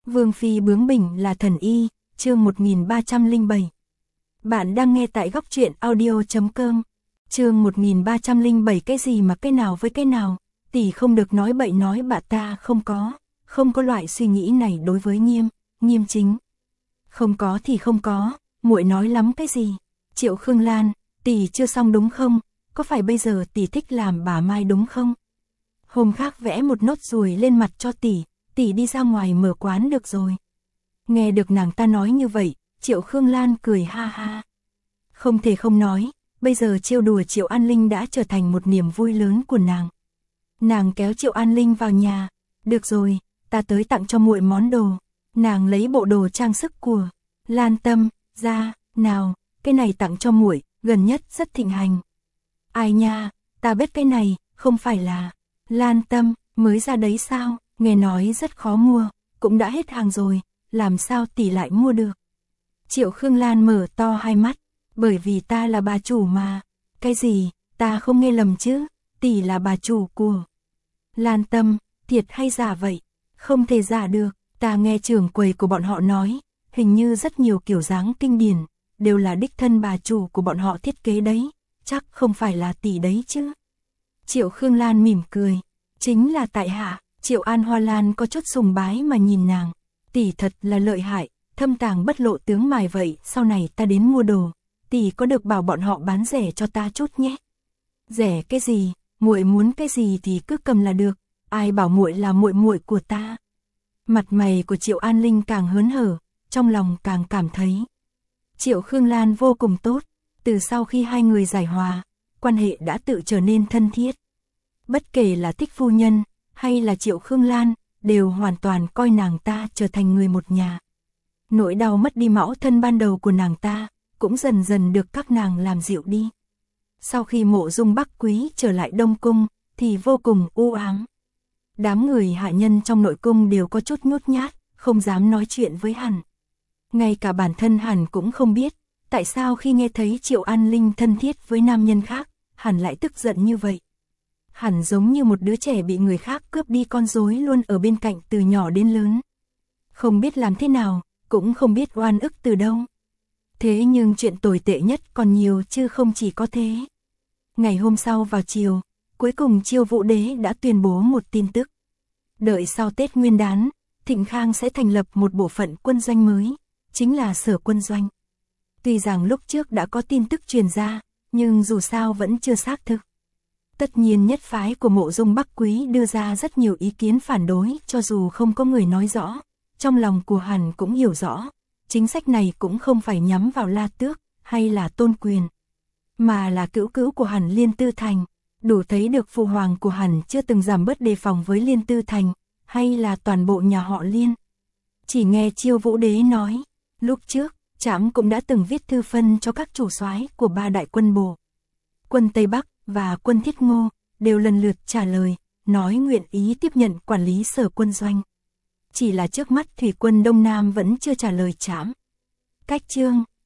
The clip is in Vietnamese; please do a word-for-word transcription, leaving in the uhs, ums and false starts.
Vương phi bướng bỉnh là thần y, chương một nghìn ba trăm lẻ bảy. Bạn đang nghe tại góc truyện audio chấm com. Chương một nghìn ba trăm lẻ bảy. Cái gì mà cái nào với cái nào, tỷ không được nói bậy nói bạ, ta không có, không có loại suy nghĩ này đối với Nghiêm, Nghiêm Chính. Không có thì không có, muội nói lắm cái gì? Triệu Khương Lan, tỷ chưa xong đúng không? Có phải bây giờ tỷ thích làm bà Mai đúng không? Hôm khác vẽ một nốt ruồi lên mặt cho tỷ, tỷ đi ra ngoài mở quán được rồi. Nghe được nàng ta nói như vậy, Triệu Khương Lan cười ha ha. Không thể không nói, bây giờ trêu đùa Triệu An Linh đã trở thành một niềm vui lớn của nàng. Nàng kéo Triệu An Linh vào nhà, được rồi, ta tới tặng cho muội món đồ. Nàng lấy bộ đồ trang sức của Lan Tâm ra, nào, cái này tặng cho muội, gần nhất rất thịnh hành. Ai nha, ta biết cái này, không phải là Lan Tâm mới ra đấy sao? Nghe nói rất khó mua, cũng đã hết hàng rồi, làm sao tỷ lại mua được? Triệu Khương Lan mở to hai mắt, bởi vì ta là bà chủ mà. Cái gì, ta không nghe lầm chứ, tỷ là bà chủ của Lan Tâm, thiệt hay giả vậy? Không thể giả được, ta nghe trưởng quầy của bọn họ nói, hình như rất nhiều kiểu dáng kinh điển, đều là đích thân bà chủ của bọn họ thiết kế đấy, chắc không phải là tỷ đấy chứ. Triệu Khương Lan mỉm cười, chính là tại hạ. Triệu An Hoa Lan có chút sùng bái mà nhìn nàng, tỷ thật là lợi hại, thâm tàng bất lộ tướng mài vậy, sau này ta đến mua đồ, tỷ có được bảo bọn họ bán rẻ cho ta chút nhé. Rẻ cái gì, muội muốn cái gì thì cứ cầm là được, ai bảo muội là muội muội của ta. Mặt mày của Triệu An Linh càng hớn hở, trong lòng càng cảm thấy Triệu Khương Lan vô cùng tốt, từ sau khi hai người giải hòa, quan hệ đã tự trở nên thân thiết. Bất kể là Thích phu nhân hay là Triệu Khương Lan, đều hoàn toàn coi nàng ta trở thành người một nhà. Nỗi đau mất đi mẫu thân ban đầu của nàng ta, cũng dần dần được các nàng làm dịu đi. Sau khi Mộ Dung Bắc Quý trở lại Đông Cung, thì vô cùng u ám. Đám người hạ nhân trong nội cung đều có chút nhút nhát, không dám nói chuyện với hắn. Ngay cả bản thân hắn cũng không biết, tại sao khi nghe thấy Triệu An Linh thân thiết với nam nhân khác, hắn lại tức giận như vậy. Hẳn giống như một đứa trẻ bị người khác cướp đi con rối luôn ở bên cạnh từ nhỏ đến lớn. Không biết làm thế nào, cũng không biết oan ức từ đâu. Thế nhưng chuyện tồi tệ nhất còn nhiều chứ không chỉ có thế. Ngày hôm sau vào chiều, cuối cùng Chiêu Vũ Đế đã tuyên bố một tin tức. Đợi sau Tết Nguyên đán, Thịnh Khang sẽ thành lập một bộ phận quân doanh mới, chính là Sở Quân Doanh. Tuy rằng lúc trước đã có tin tức truyền ra, nhưng dù sao vẫn chưa xác thực. Tất nhiên nhất phái của Mộ Dung Bắc Quý đưa ra rất nhiều ý kiến phản đối, cho dù không có người nói rõ, trong lòng của hắn cũng hiểu rõ, chính sách này cũng không phải nhắm vào La Tước hay là Tôn Quyền, mà là cữu cữu của hắn Liên Tư Thành, đủ thấy được phụ hoàng của hắn chưa từng giảm bớt đề phòng với Liên Tư Thành, hay là toàn bộ nhà họ Liên. Chỉ nghe Chiêu Vũ Đế nói, lúc trước, trẫm cũng đã từng viết thư phân cho các chủ soái của ba đại quân bộ, quân Tây Bắc và quân Thiết Ngô, đều lần lượt trả lời, nói nguyện ý tiếp nhận quản lý Sở Quân Doanh. Chỉ là trước mắt thủy quân Đông Nam vẫn chưa trả lời trẫm. Cách chương